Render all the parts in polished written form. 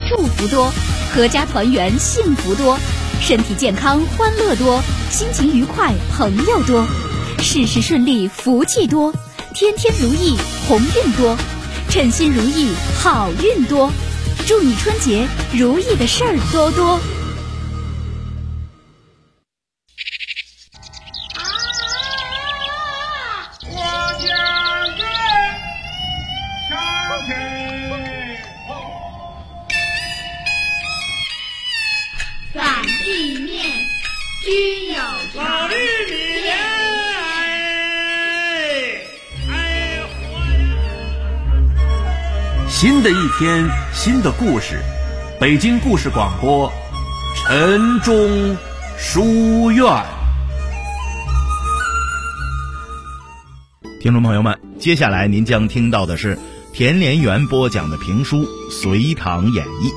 祝福多，阖家团圆幸福多，身体健康欢乐多，心情愉快朋友多，事事顺利福气多，天天如意鸿运多，称心如意好运多。祝你春节如意的事儿多多。 反地面均有常。 新的一天，新的故事。北京故事广播，晨钟书院。 听众朋友们，接下来您将听到的是田连元播讲的评书《隋唐演义》。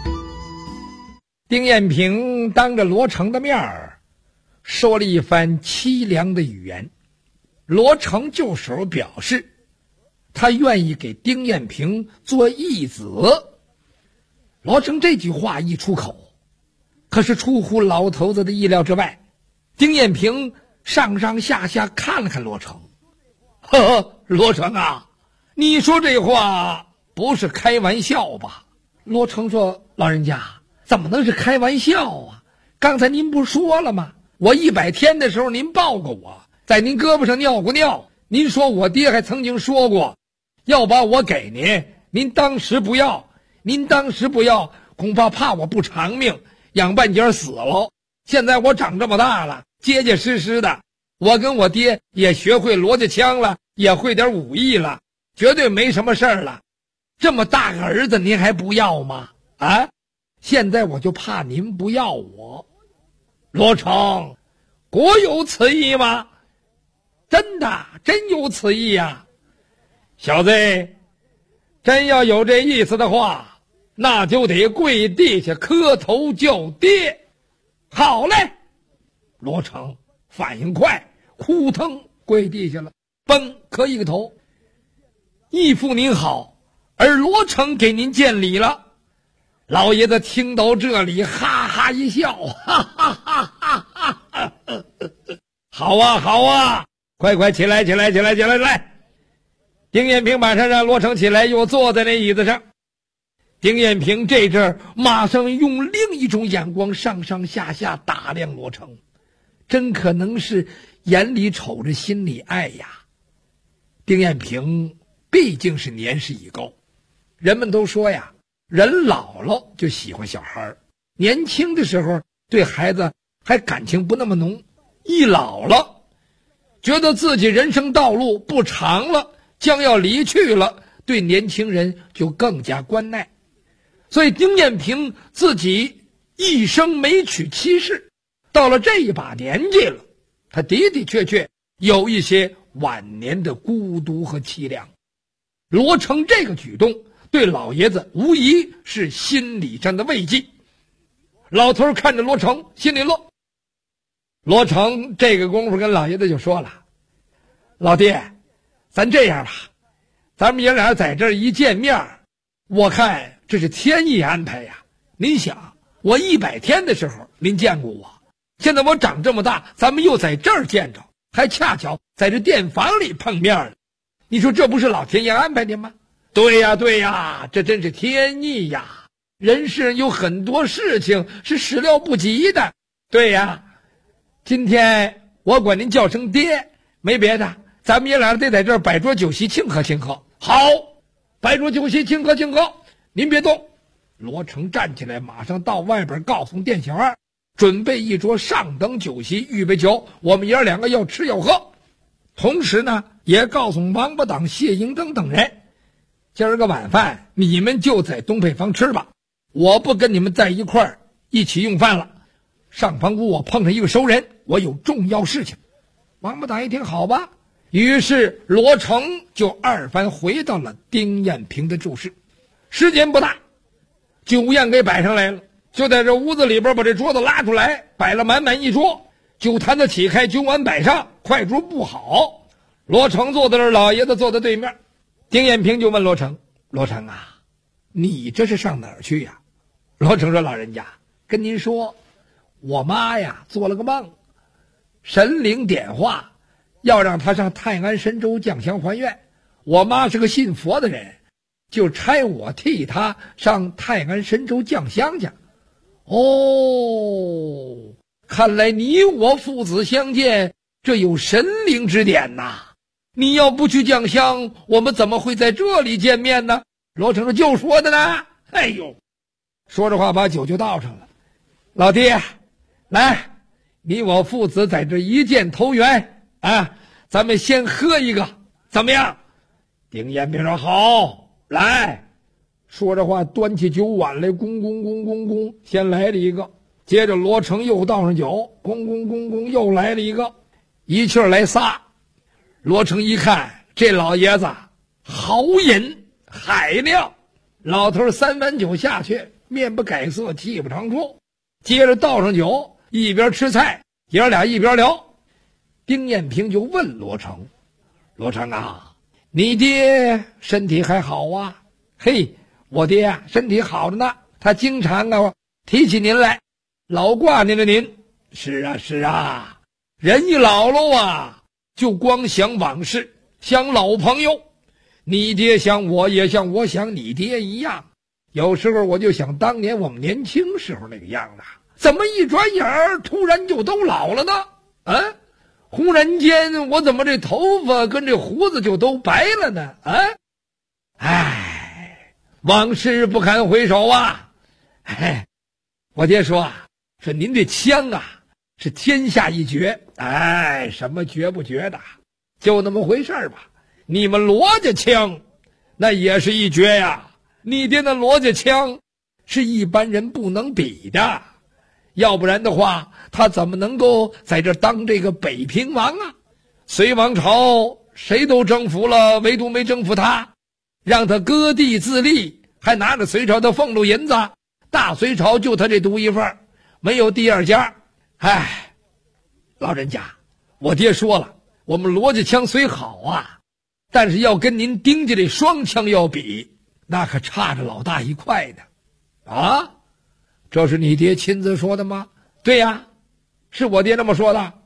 丁彦平当着罗成的面儿说了一番凄凉的语言。罗成就手表示他愿意给丁彦平做义子。罗成这句话一出口，可是出乎老头子的意料之外。丁彦平上上下下看了看罗成，呵呵，罗成啊，你说这话不是开玩笑吧？罗成说，老人家怎么能是开玩笑啊？刚才您不说了吗？我100天的时候您抱过我，在您胳膊上尿过尿。您说我爹还曾经说过要把我给您，您当时不要，恐怕我不长命，养半截死了。现在我长这么大了，结结实实的，我跟我爹也学会罗家枪了，也会点武艺了，绝对没什么事儿了。这么大个儿子您还不要吗？啊，现在我就怕您不要我。罗成，果有此意吗？真的，真有此意呀。小子，真要有这意思的话，那就得跪地下磕头叫爹。好嘞，罗成反应快，扑腾跪地下了，嘣磕一个头。义父您好，而罗成给您见礼了。老爷子听到这里哈哈一笑，哈哈哈哈哈哈！好啊好啊，快起来来！丁彦平马上让罗成起来，又坐在那椅子上。丁彦平这阵儿马上用另一种眼光上上下下打量罗成，真可能是眼里瞅着心里爱呀。丁彦平毕竟是年事已高，人们都说呀，人老了就喜欢小孩，年轻的时候对孩子还感情不那么浓，一老了觉得自己人生道路不长了，将要离去了，对年轻人就更加关爱。所以丁彦平自己一生没娶妻室，到了这一把年纪了，他的的确确有一些晚年的孤独和凄凉。罗成这个举动对老爷子无疑是心理上的慰藉。老头看着罗成心里乐。罗成这个功夫跟老爷子就说了，老爹，咱这样吧，咱们爷俩在这儿一见面，我看这是天意安排呀。您想，我100天的时候您见过我，现在我长这么大，咱们又在这儿见着，还恰巧在这店房里碰面了。你说这不是老天爷安排的吗？对呀，这真是天意呀。人世有很多事情是始料不及的。对呀，今天我管您叫声爹，没别的，咱们爷俩得在这儿摆桌酒席庆贺庆贺。好，摆桌酒席庆贺庆贺，您别动。罗成站起来，马上到外边告诉店小二，准备一桌上等酒席，预备酒，我们爷两个要吃要喝。同时呢，也告诉王八党、谢迎灯等人，今儿个晚饭你们就在东配房吃吧，我不跟你们在一块儿一起用饭了。上房屋我碰上一个熟人，我有重要事情。王八党一听，好吧，于是罗成就二番回到了丁彦平的住室。时间不大，酒宴给摆上来了，就在这屋子里边把这桌子拉出来，摆了满满一桌，酒坛子起开，酒碗摆上，筷桌布好。罗成坐在这儿，老爷子坐在对面。丁彦平就问罗成，罗成啊，你这是上哪儿去呀？ 罗成说：“老人家，跟您说，我妈呀做了个梦，神灵点化，要让她上泰安神州降香还愿。我妈是个信佛的人，就差我替她上泰安神州降香去。哦，看来你我父子相见，这有神灵指点呐！你要不去降香，我们怎么会在这里见面呢？”罗成说：“就说的呢。哎呦，说着话把酒就倒上了。老爹，来，你我父子在这一见投缘啊，咱们先喝一个，怎么样？”丁彦平说：“好，来。”说着话端起酒碗来，咣咣咣咣咣，先来了一个。接着罗成又倒上酒，咣咣咣咣又来了一个，一气儿来仨。罗成一看，这老爷子好饮海量，老头3碗酒下去，面不改色，气不长出。接着倒上酒，一边吃菜，爷俩一边聊。丁彦平就问罗成：“罗成啊，你爹身体还好啊？”“嘿，我爹啊，身体好着呢，他经常啊提起您来，老挂念着您。”“是啊是啊，人一老了啊，就光想往事，想老朋友。你爹想我，也像我想你爹一样。有时候我就想当年我们年轻时候那个样子，怎么一转眼儿突然就都老了呢？啊，忽然间我怎么这头发跟这胡子就都白了呢？啊，哎，往事不堪回首啊！哎，我爹说您这枪啊是天下一绝，哎，什么绝不绝的，就那么回事儿吧。你们罗家枪那也是一绝呀，你爹那罗家枪是一般人不能比的，要不然的话他怎么能够在这当这个北平王啊？隋王朝谁都征服了，唯独没征服他，让他割地自立，还拿着隋朝的俸禄银子，大隋朝就他这独一份，没有第二家。哎，老人家，我爹说了，我们罗家枪虽好啊，但是要跟您丁家这双枪要比，那可差着老大一块的。啊，这是你爹亲自说的吗？对呀，是我爹这么说的。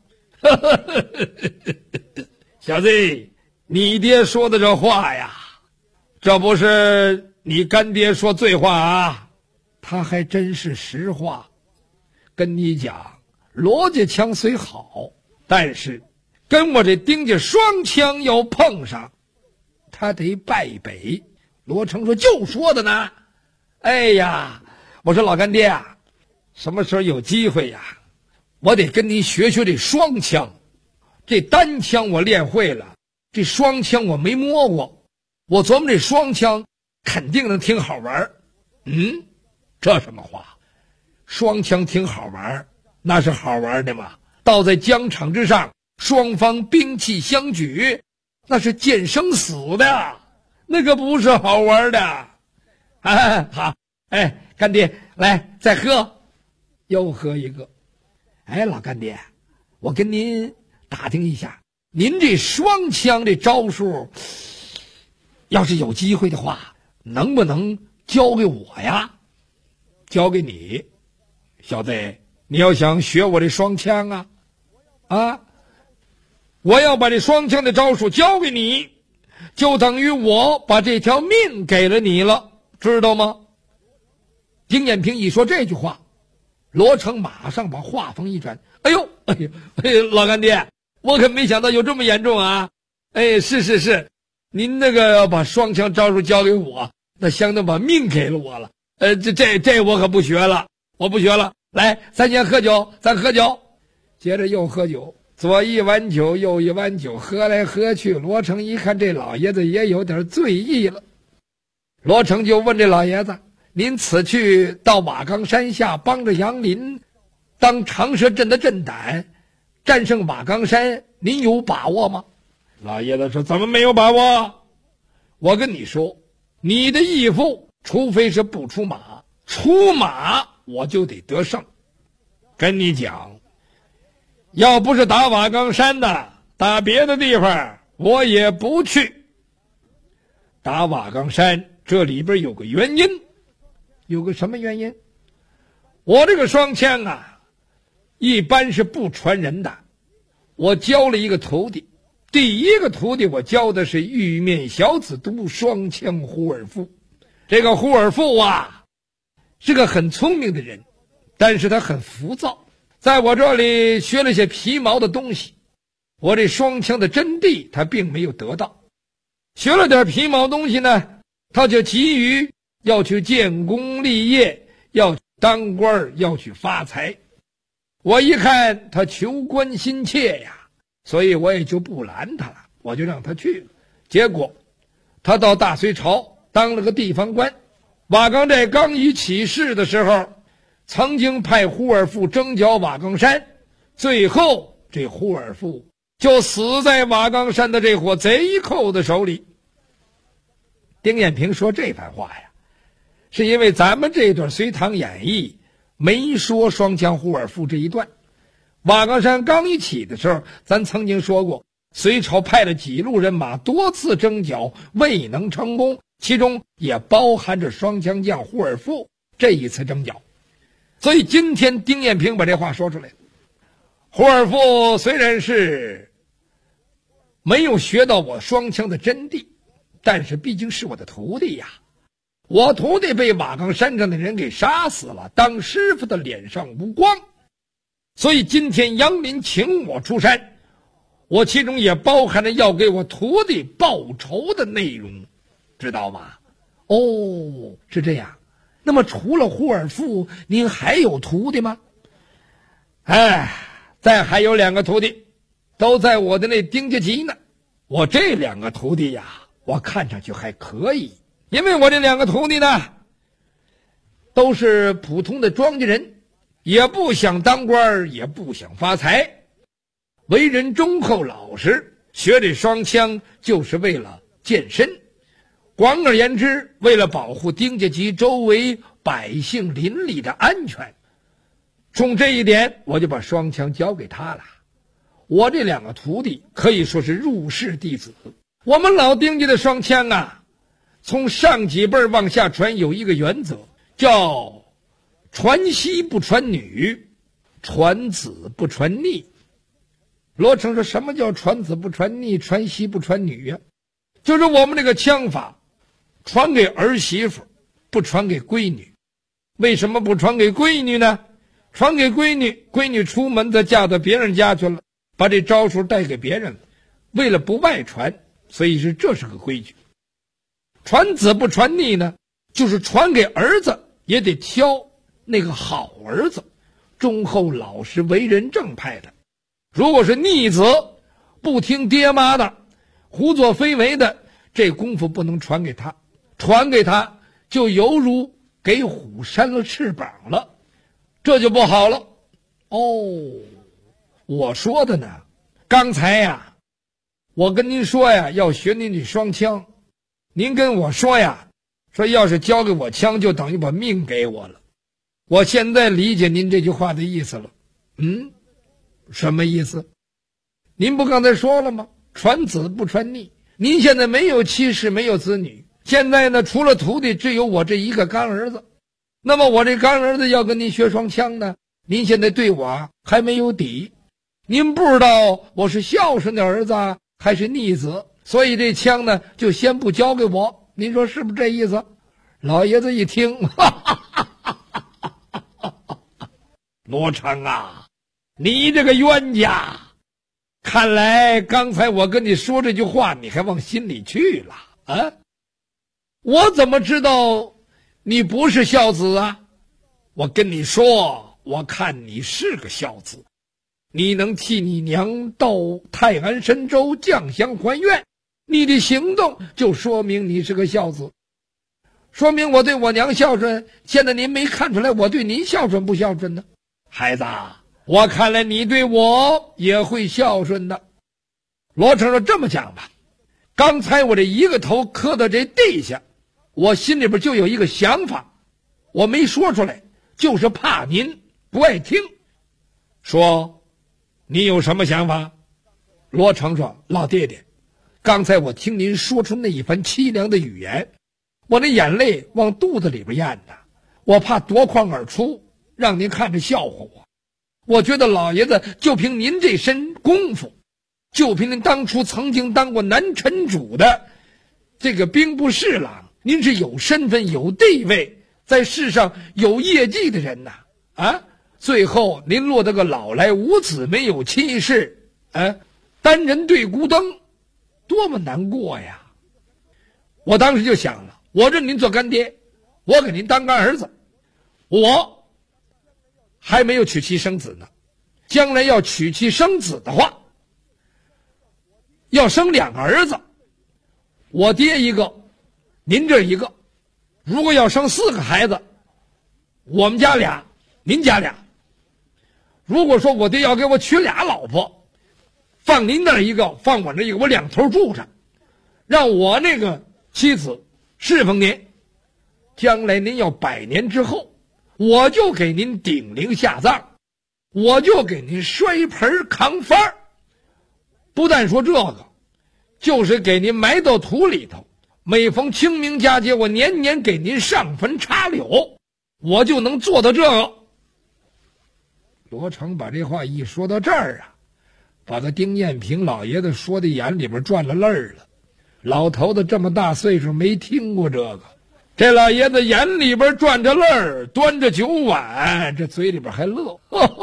小子，你爹说的这话呀，这不是你干爹说醉话啊，他还真是实话。跟你讲，罗家枪虽好，但是跟我这丁家双枪要碰上，他得败北。罗成说：“就说的呢。哎呀，我说老干爹啊，什么时候有机会呀，我得跟您学学这双枪。这单枪我练会了，这双枪我没摸过，我琢磨这双枪肯定能挺好玩。”“嗯，这什么话？双枪挺好玩，那是好玩的嘛？倒在疆场之上，双方兵器相举，那是见生死的，那个不是好玩的。啊，好，哎，干爹，来再喝，又喝一个。哎，老干爹，我跟您打听一下，您这双枪这招数，要是有机会的话，能不能教给我呀？”“教给你，小子，你要想学我这双枪啊，我要把这双枪的招数教给你，就等于我把这条命给了你了，知道吗？”丁彦平一说这句话，罗成马上把话锋一转：“哎呦，老干爹，我可没想到有这么严重啊！哎，是，您那个把双枪招数教给我，那相当把命给了我了。这我可不学了，我不学了。来，咱先喝酒，咱喝酒。”接着又喝酒，左一碗酒，右一碗酒，喝来喝去，罗成一看这老爷子也有点醉意了。罗成就问这老爷子：“您此去到瓦岗山下，帮着杨林当长蛇阵的阵胆，战胜瓦岗山，您有把握吗？”老爷子说：“怎么没有把握？我跟你说，你的义父除非是不出马，出马我就得得胜。跟你讲，要不是打瓦岗山的，打别的地方我也不去。打瓦岗山这里边有个原因。”“有个什么原因？” 我这个双枪啊，一般是不传人的。我教了一个徒弟，第一个徒弟我教的是玉面小紫毒双枪胡尔夫。这个胡尔夫啊，是个很聪明的人，但是他很浮躁，在我这里学了些皮毛的东西，我这双枪的真谛他并没有得到。学了点皮毛东西呢，他就急于要去建功立业，要当官，要去发财。我一看他求官心切呀，所以我也就不拦他了，我就让他去了。结果他到大隋朝当了个地方官。瓦岗寨刚一起事的时候，曾经派胡尔富征剿瓦岗山，最后这胡尔富就死在瓦岗山的这伙贼寇的手里。丁彦平说这番话呀，是因为咱们这段《隋唐演义》没说双枪胡尔富这一段。瓦岗山刚一起的时候，咱曾经说过，隋朝派了几路人马多次征剿，未能成功，其中也包含着双枪将胡尔富这一次征剿。所以今天丁彦平把这话说出来了。胡尔富虽然是没有学到我双枪的真谛，但是毕竟是我的徒弟呀。我徒弟被瓦岗山上的人给杀死了，当师傅的脸上无光，所以今天杨林请我出山，我其中也包含了要给我徒弟报仇的内容，知道吗？哦，是这样。那么除了胡尔富，您还有徒弟吗？再还有2个徒弟，都在我的那丁家集呢。我这2个徒弟呀，我看上去还可以，因为我这2个徒弟呢，都是普通的庄稼人，也不想当官，也不想发财，为人忠厚老实，学这双枪就是为了健身。广而言之，为了保护丁家集周围百姓邻里的安全，从这一点我就把双枪交给他了。我这2个徒弟可以说是入室弟子。我们老丁家的双枪啊，从上几辈往下传有一个原则，叫传媳不传女，传子不传逆。罗成说什么叫传子不传逆，传媳不传女呀？就是我们这个枪法传给儿媳妇，不传给闺女。为什么不传给闺女呢？传给闺女，闺女出门再嫁到别人家去了，把这招数带给别人了，为了不外传，所以这是个规矩。传子不传逆呢，就是传给儿子也得挑那个好儿子，忠厚老实，为人正派的。如果是逆子，不听爹妈的，胡作非为的，这功夫不能传给他，传给他就犹如给虎扇了翅膀了，这就不好了。我说的呢，刚才呀，我跟您说呀，要学您这双枪，您跟我说呀，说要是交给我枪，就等于把命给我了。我现在理解您这句话的意思了。什么意思？您不刚才说了吗？传子不传逆。您现在没有妻室，没有子女，现在呢，除了徒弟，只有我这一个干儿子。那么我这干儿子要跟您学双枪呢，您现在对我还没有底，您不知道我是孝顺的儿子还是逆子，所以这枪呢就先不交给我，您说是不是这意思？老爷子一听，罗成啊，你这个冤家，看来刚才我跟你说这句话你还往心里去了啊！我怎么知道你不是孝子啊？我跟你说，我看你是个孝子，你能替你娘到泰安神州降香还愿，你的行动就说明你是个孝子，说明我对我娘孝顺。现在您没看出来我对您孝顺不孝顺呢？孩子，我看来你对我也会孝顺的。罗成说这么讲吧，刚才我这一个头磕到这地下，我心里边就有一个想法，我没说出来，就是怕您不爱听。说你有什么想法？罗成说老爹爹，刚才我听您说出那一番凄凉的语言，我的眼泪往肚子里边咽呢，我怕夺眶而出， 让您看着笑话我。我觉得老爷子就凭您这身功夫，就凭您当初曾经当过南陈主的这个兵部侍郎，您是有身份有地位，在世上有业绩的人呐。最后您落得个老来无子没有妻室，单人对孤灯，多么难过呀。我当时就想了，我认您做干爹，我给您当干儿子，我还没有娶妻生子呢，将来要娶妻生子的话，要生2个儿子，我爹一个，您这一个。如果要生4个孩子，我们家俩，您家俩。如果说我爹要给我娶2老婆，放您那儿一个，放我这一个，我2头住着，让我那个妻子侍奉您，将来您要100年之后，我就给您顶灵下葬，我就给您摔盆扛幡儿。不但说这个，就是给您埋到土里头，每逢清明佳节，我年年给您上坟插柳，我就能做到这个。罗成把这话一说到这儿啊，把他丁彦平老爷子说的眼里边转了泪儿了。老头子这么大岁数没听过这个，这老爷子眼里边转着泪儿，端着酒碗，这嘴里边还乐。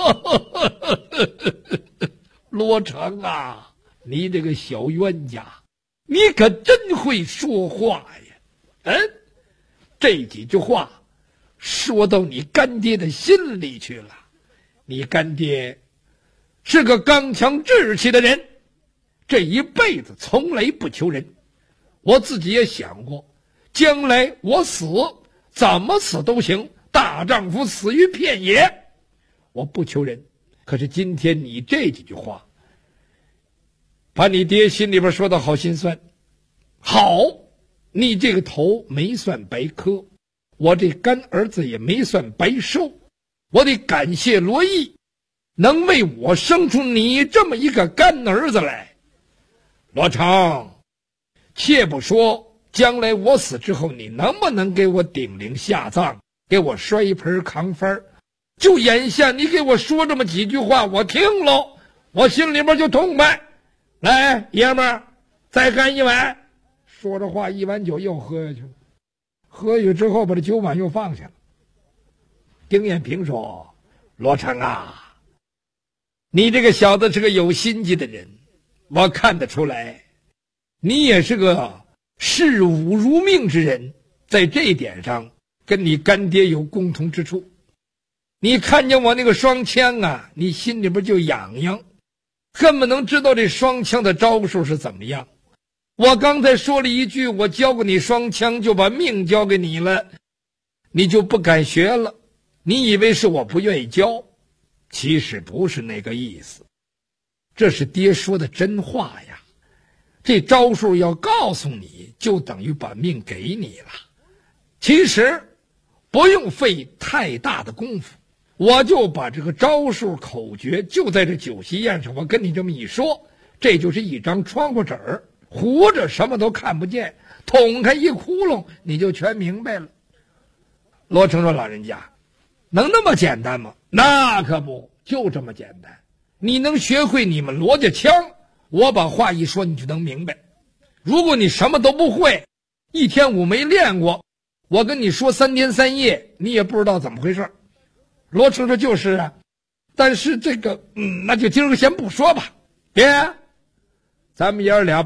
罗成啊，你这个小冤家，你可真会说话呀。这几句话说到你干爹的心里去了。你干爹是个刚强志气的人，这一辈子从来不求人。我自己也想过，将来我死怎么死都行，大丈夫死于片野，我不求人。可是今天你这几句话，把你爹心里边说的好心酸。好，你这个头没算白磕，我这干儿子也没算白收。我得感谢罗毅，能为我生出你这么一个干儿子来。罗成，切不说将来我死之后你能不能给我顶灵下葬，给我摔盆扛幡，就眼下你给我说这么几句话，我听喽，我心里边就痛快。来，爷们儿，再干一碗。说着话，一碗酒又喝下去了。喝下去之后，把这酒碗又放下了。丁彦平说：罗成啊，你这个小子是个有心机的人，我看得出来，你也是个视武如命之人，在这一点上跟你干爹有共同之处。你看见我那个双枪啊，你心里边就痒痒，恨不能知道这双枪的招数是怎么样。我刚才说了一句，我教过你双枪，就把命交给你了，你就不敢学了。你以为是我不愿意教，其实不是那个意思，这是爹说的真话呀。这招数要告诉你，就等于把命给你了。其实不用费太大的功夫，我就把这个招数口诀就在这酒席宴上，我跟你这么一说，这就是一张窗户纸儿，糊着什么都看不见，捅开一窟窿你就全明白了。罗成说：老人家，能那么简单吗？那可不，就这么简单。你能学会你们罗家腔，我把话一说你就能明白。如果你什么都不会，一天5没练过，我跟你说3天3夜，你也不知道怎么回事。罗成说：就是啊，但是这个那就今儿个先不说吧。爹，咱们爷儿俩